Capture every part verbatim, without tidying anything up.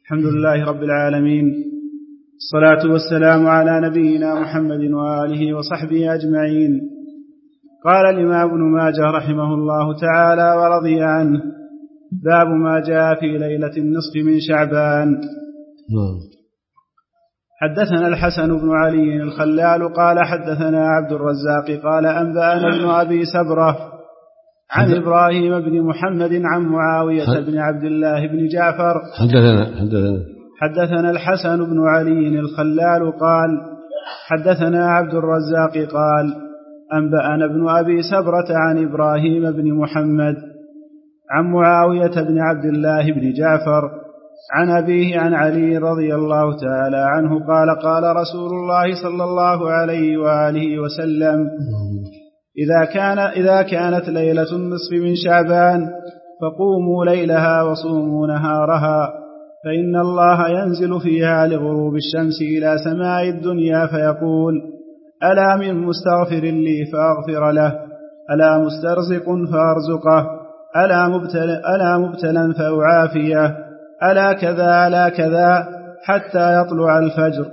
الحمد لله رب العالمين، الصلاة والسلام على نبينا محمد وآله وصحبه أجمعين. قال الإمام ابن ماجه رحمه الله تعالى ورضي عنه: باب ما جاء في ليلة النصف من شعبان. حدثنا الحسن بن علي الخلال قال حدثنا عبد الرزاق قال أنبأنا ابن أبي سبرة عن إبراهيم بن محمد عن معاوية بن عبد الله بن جعفر. حدثنا حدثنا حدثنا الحسن بن علي الخلال قال حدثنا عبد الرزاق قال أنبأنا ابن أبي سبرة عن إبراهيم بن محمد عن معاوية بن عبد الله بن جعفر عن أبيه عن علي رضي الله تعالى عنه قال قال رسول الله صلى الله عليه وآله وسلم: إذا كان إذا كانت ليلة النصف من شعبان فقوموا ليلها وصوموا نهارها، فإن الله ينزل فيها لغروب الشمس إلى سماء الدنيا فيقول: ألا من مستغفر لي فأغفر له، ألا مسترزق فأرزقه، ألا مبتلا, ألا مبتلا فأعافيه، ألا كذا ألا كذا حتى يطلع الفجر.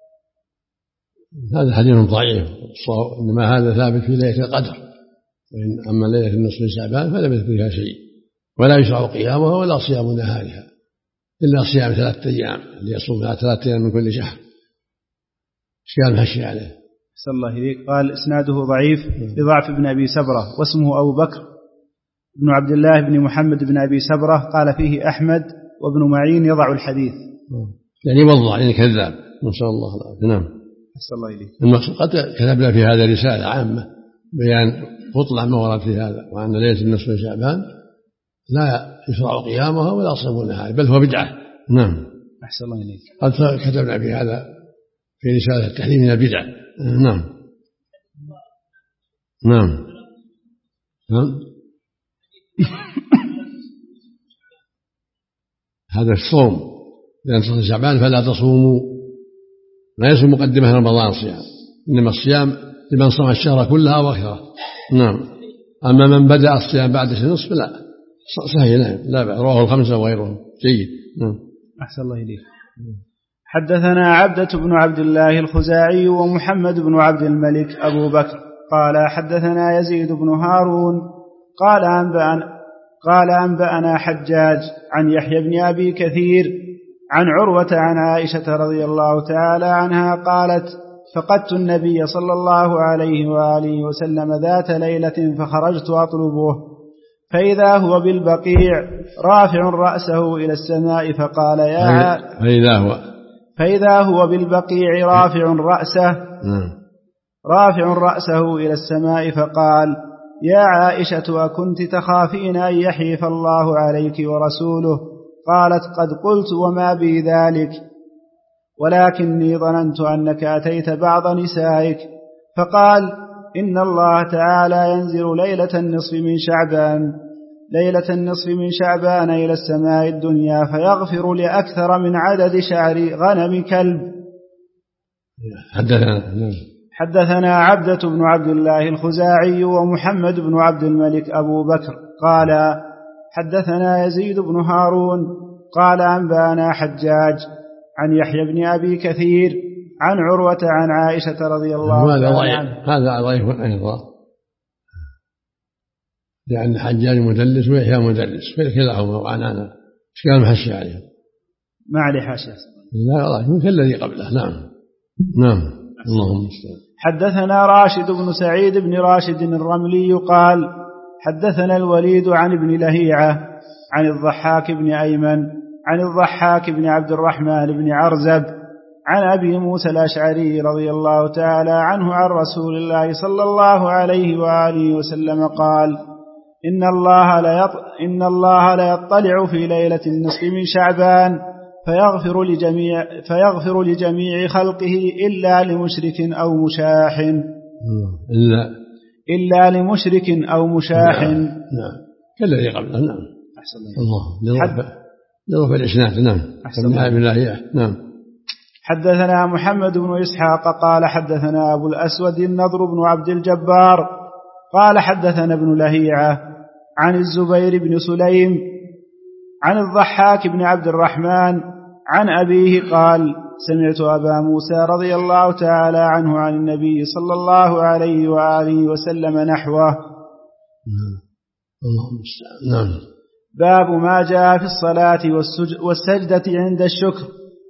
هذا حديث ضعيف، إنما هذا ثابت في ليلة القدر، أما ليلة النصف من شعبان فلم يذكر فيها شيء، ولا يشرع قيامها ولا صيام نهارها إلا صيام ثلاثة أيام اللي يصومها ثلاثة أيام من كل شهر. صيام هشي عليه. صلى الله عليه. قال إسناده ضعيف لضعف ابن أبي سبرة، واسمه أبو بكر بن عبد الله بن محمد بن أبي سبرة، قال فيه أحمد وابن معين يضع الحديث، يعني يوضع يعني كذاب، نسأل الله العافية. نعم. أحسن الله إليك. المقصود قد كتبنا في هذا رسالة عامة بيان مطلع ما ورد في هذا، وأن ليلة النصف من شعبان لا يشرع قيامها ولا صوم نهارها، بل هو بدعة. نعم. أحسن الله إليك. قد كتبنا في هذا في رسالة التحريم من البدع. نعم نعم نعم. هذا الصوم لأن صوم شعبان فلا تصوموا، لا يصوم مقدمة رمضان صيام، إنما الصيام لمن صام الشهر كلها وأكثره. نعم. أما من بدأ الصيام بعد النصف لا صحيح، لا بأس، رواه الخمسة وغيرهم جيد. نعم. أحسن الله إليك. حدثنا عبدة بن عبد الله الخزاعي ومحمد بن عبد الملك أبو بكر قال حدثنا يزيد بن هارون قال أنبأنا قال أنبأنا حجاج عن يحيى بن أبي كثير عن عروة عن عائشة رضي الله تعالى عنها قالت: فقدت النبي صلى الله عليه وآله وسلم ذات ليلة فخرجت أطلبه، فإذا هو بالبقيع رافع رأسه إلى السماء فقال: يا فإذا هو فإذا هو بالبقيع رافع رأسه رافع رأسه إلى السماء فقال: يا عائشة أكنت تخافين أن يحيف الله عليك ورسوله؟ قالت: قد قلت وما بي ذلك، ولكني ظننت أنك أتيت بعض نسائك. فقال: إن الله تعالى ينزل ليلة النصف من شعبان ليلة النصف من شعبان إلى السماء الدنيا فيغفر لأكثر من عدد شعر غنم كلب. حدثنا حدثنا عبدة بن عبد الله الخزاعي ومحمد بن عبد الملك أبو بكر قال حدثنا يزيد بن هارون قال أنبأنا حجاج عن يحيى بن أبي كثير عن عروة عن عائشة رضي الله عنها. هذا ضعيف أيضا، لأن حجاج مدلس ويحيى مدلس كلاهما وعنانا إشكال محشي عليه. ما عليه حاشية. لا ضعيف كالذي قبله. نعم نعم. اللهم استعان. حدثنا راشد بن سعيد بن راشد الرملي قال حدثنا الوليد عن ابن لهيعة عن الضحاك بن أيمن عن الضحاك بن عبد الرحمن بن عرزب عن أبي موسى الأشعري رضي الله تعالى عنه عن رسول الله صلى الله عليه وآله وسلم قال: إن الله ليط... إن الله ليطلع في ليلة النصف من شعبان فيغفر لجميع فيغفر لجميع خلقه إلا لمشرك أو مشاح إلا إلا لمشرك أو مشاح. نعم, نعم. كالذي قبله. نعم. أحسن الله لرفع الإسناد. نعم. أحسن. نعم. حدثنا محمد بن إسحاق قال حدثنا أبو الأسود النضر بن عبد الجبار قال حدثنا ابن لهيعة عن الزبير بن سليم عن الضحاك بن عبد الرحمن عن أبيه قال سمعت أبا موسى رضي الله تعالى عنه عن النبي صلى الله عليه وآله وسلم نحوه. نعم. باب ما جاء في الصلاة والسجدة عند الشكر.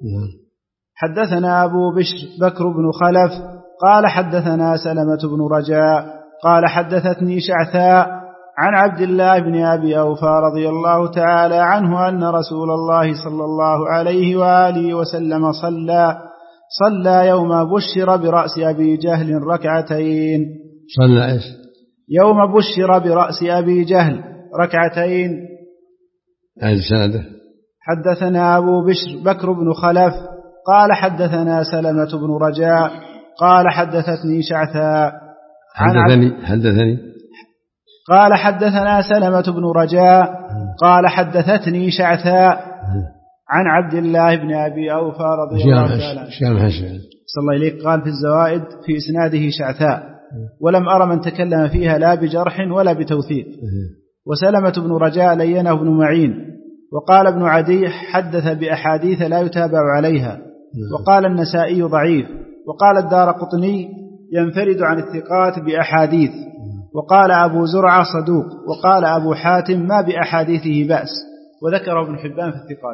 حدثنا أبو بشر بكر بن خلف قال حدثنا سلمة بن رجاء قال حدثتني شعثاء عن عبد الله بن أبي أوفى رضي الله تعالى عنه أن رسول الله صلى الله عليه وآله وسلم صلى صلى يوم بشر برأس أبي جهل ركعتين. صلى إيش؟ يوم بشر برأس أبي جهل ركعتين. هذا سنده. حدثنا أبو بشر بكر بن خلف قال حدثنا سلمة بن رجاء قال حدثتني شعثاء حدثني حدثني قال حدثنا سلمة بن رجاء قال حدثتني شعثاء عن عبد الله بن أبي أوفى رضي الله تعالى عنه. صلى الله إليك قال في الزوائد في إسناده شعثاء ولم أرى من تكلم فيها لا بجرح ولا بتوثيق. وسلمة بن رجاء لينه ابن معين. وقال ابن عدي حدث بأحاديث لا يتابع عليها. وقال النسائي ضعيف. وقال الدارقطني ينفرد عن الثقات بأحاديث. وقال أبو زرعة صدوق. وقال أبو حاتم ما بأحاديثه بأس. وذكر ابن حبان في الثقات.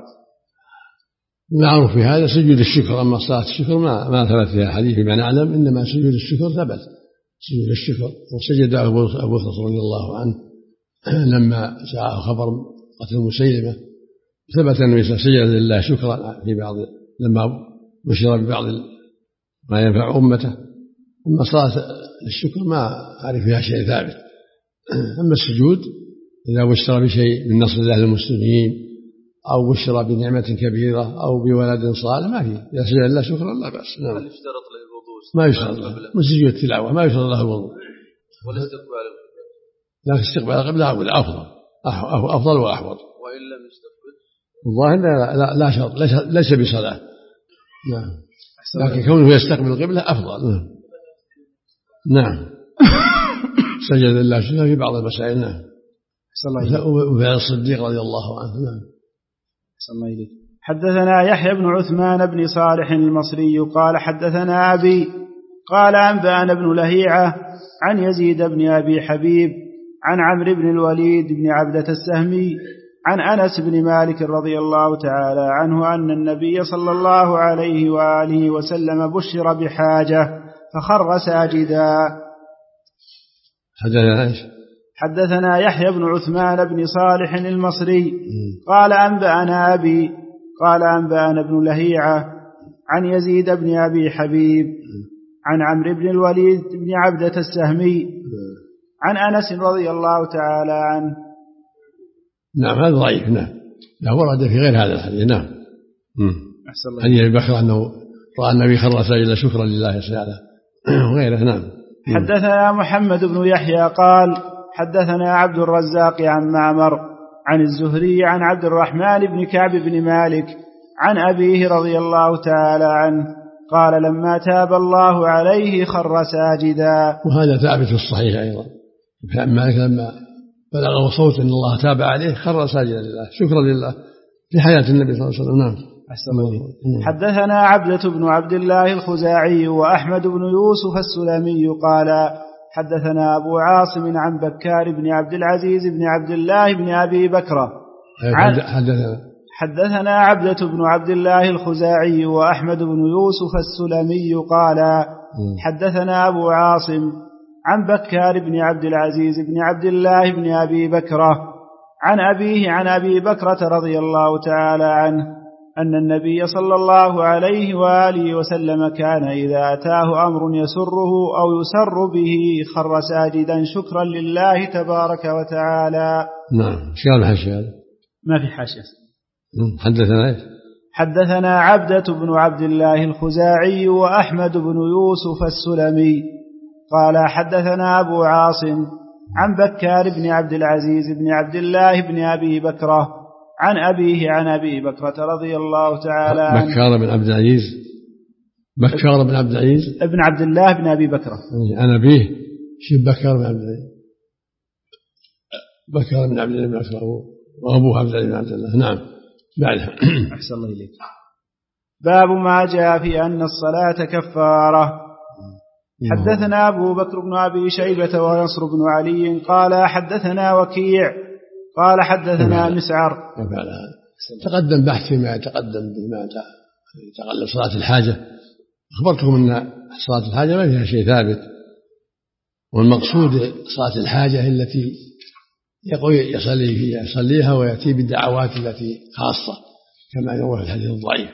معروف في هذا سجود الشكر. أما صلاة الشكر ما ما ثبت فيها حديث فيما نعلم، إنما سجود الشكر ثبت سجود الشكر. وسجد أبو بكر رضي الله عنه لما جاء خبر قتل مسيلمة ثبت أنه سجد لله شكرا في بعض لما بشر ببعض ما ينفع أمته. أما صلاة الشكر ما أعرف فيها شيء ثابت. أما السجود إذا بشر بشيء من نصر الله للمسلمين أو بشر بنعمة كبيرة أو بولد صالح ما فيه، إذا سجد لله شكرا لا بأس. نعم. هل يشترط له الوضوء؟ ما يشترط له من سجود التلاوة، ما يشترط له الوضوء. والاستقبال القبلة؟ لكن استقبال القبلة أقول أفضل أفضل وأحوط. وإن لم يستقبل الظاهر لا لا, لا شرط ليس بصلاة. نعم. لكن كونه يستقبل القبلة أفضل. نعم. نعم. سجد لله شكرا في بعض المسائل. نعم. وفعل الصديق رضي الله عنه. نعم. الله إليك. حدثنا يحيى بن عثمان بن صالح المصري قال حدثنا أبي قال أنبأنا بن لهيعة عن يزيد بن أبي حبيب عن عمرو بن الوليد بن عبدة السهمي عن أنس بن مالك رضي الله تعالى عنه أن النبي صلى الله عليه وآله وسلم بشر بحاجة فخر ساجدا. حدثنا حدثنا يحيى بن عثمان بن صالح المصري قال أنبأنا أبي قال أنبأنا بن لهيعة عن يزيد بن أبي حبيب عن عمرو بن الوليد بن عبدة السهمي عن أنس رضي الله تعالى عنه. نعم هذا ضعيف. نعم لا ورد في غير هذا الحديث. نعم. حديث أبي بكر أنه رأى النبي خر ساجدا شكرا لله تعالى وغيره. نعم. حدثنا محمد بن يحيى قال حدثنا عبد الرزاق عن معمر عن الزهري عن عبد الرحمن بن كعب بن مالك عن أبيه رضي الله تعالى عنه قال لما تاب الله عليه خر ساجدا. وهذا ثابت في الصحيح أيضا. مالك لما بلغه صوت أن الله تاب عليه خر ساجدا لله شكرا لله في حياة النبي صلى الله عليه وسلم. نعم. حدثنا عبدة بن عبد الله الخزاعي وأحمد بن يوسف السلمي قال حدثنا أبو عاصم عن بكار بن عبد العزيز بن عبد الله بن أبي بكرة. حدثنا حدثنا عبدة بن عبد الله الخزاعي وأحمد بن يوسف السلمي قال حدثنا أبو عاصم عن بكار بن عبد العزيز بن عبد الله بن أبي بكرة عن أبيه عن أبي بكرة رضي الله تعالى عنه أن النبي صلى الله عليه وآله وسلم كان إذا أتاه أمر يسره أو يسر به خر ساجدا شكرا لله تبارك وتعالى. نعم. شكرا الحاشية ما في حاشية. حدثنا حدثنا عبدة بن عبد الله الخزاعي وأحمد بن يوسف السلمي قال حدثنا أبو عاصم عن بكار بن عبد العزيز بن عبد الله بن أبي بكرة عن أبيه عن أبي بكرة رضي الله تعالى عنه. بكار بن عبد العزيز بكار بن عبد العزيز ابن عبد الله بن أبي بكرة. عن أبيه شيء بكار بن عبد العزيز بكار بن عبد الله بن بكرة وأبوه عبد الله بن عبد الله. نعم. بعدها. أحسن الله إليك. باب ما جاء في أن الصلاة كفارة. حدثنا أبو بكر بن أبي شيبة ونصر بن علي قال حدثنا وكيع قال حدثنا مسعر. تقدم بحث فيما يتقدم بما يتعلق صلاة الحاجة. أخبرتكم أن صلاة الحاجة ما فيها شيء ثابت، والمقصود صلاة الحاجة التي يقول يصلي فيها يصليها ويأتي بالدعوات التي خاصة كما يروى في الحديث الضعيف،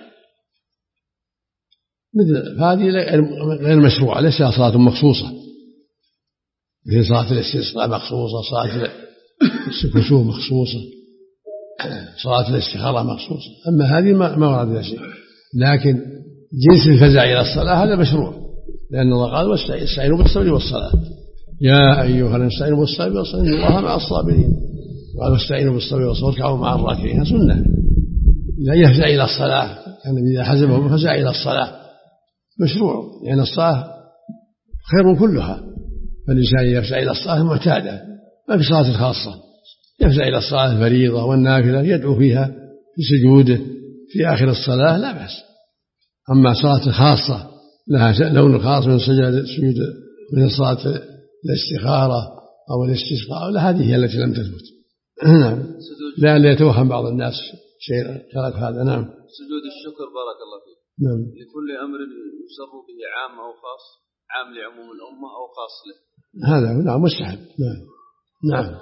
مثل هذه غير مشروعة، ليس صلاة مخصوصة مثل صلاة الاستسقاء مخصوصة، صلاة الكسوف مخصوصة، صلاة الاستخارة مخصوصة. أما هذه ما ورد لها شيء، لكن جنس الفزع إلى الصلاة هذا مشروع، لأن الله قال واستعينوا بالصبر والصلاة، يا أيها الذين استعينوا بالصبر والصلاة إن الله مع الصابرين، قال واستعينوا بالصبر والصلاة واركعوا مع الراكعين. سنة لا يفزع إلى الصلاة، كان إذا حزبه فزع إلى الصلاة مشروع، لأن يعني الصلاة خير كلها، فالإنسان يفزع إلى الصلاة معتادة، ما في صلاة خاصة، يفزع إلى الصلاة الفريضة والنافلة يدعو فيها في سجوده في آخر الصلاة لا بأس. أما صلاة خاصة لها لون خاص من سجود من صلاة الاستخارة أو الاستسقاء، لا هذه هي التي لم تثبت. نعم، لأن يتوهم بعض الناس شيء ترك هذا. نعم، سجود الشكر بارك الله فيك. نعم، لكل أمر يسر به عام أو خاص، عام لعموم الأمة أو خاص له، هذا نعم مستحب. نعم نعم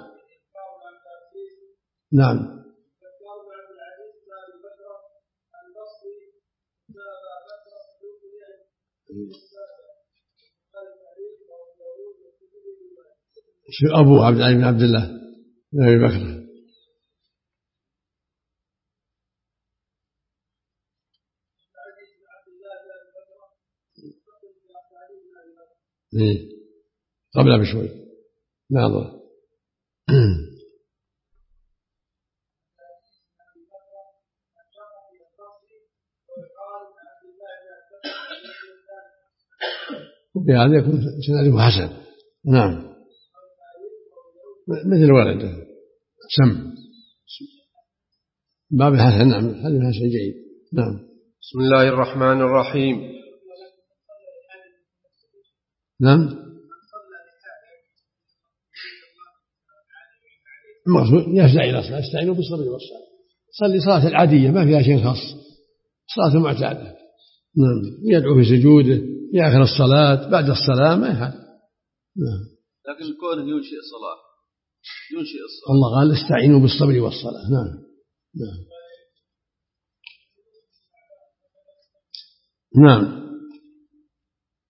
نعم شو أبو عبد الله بن عبد الله بن أبي بكر. قبل بشوي ناظر. وبهذا يكون سنده حسن. نعم، مثل ولده سم باب الحسن. نعم، هذا حسن جيد. نعم. بسم الله الرحمن الرحيم. نعم، المقصود يفزع إلى الصلاة، استعينوا بالصبر والصلاة، صلي صلاة العادية ما فيها شيء خاص، صلاة معتادة. نعم، يدعو في سجوده في آخر الصلاة بعد الصلاة ما يفعل. نعم، لكن كونه ينشئ صلاة ينشئ الصلاة، الله قال استعينوا بالصبر والصلاة. نعم نعم نعم.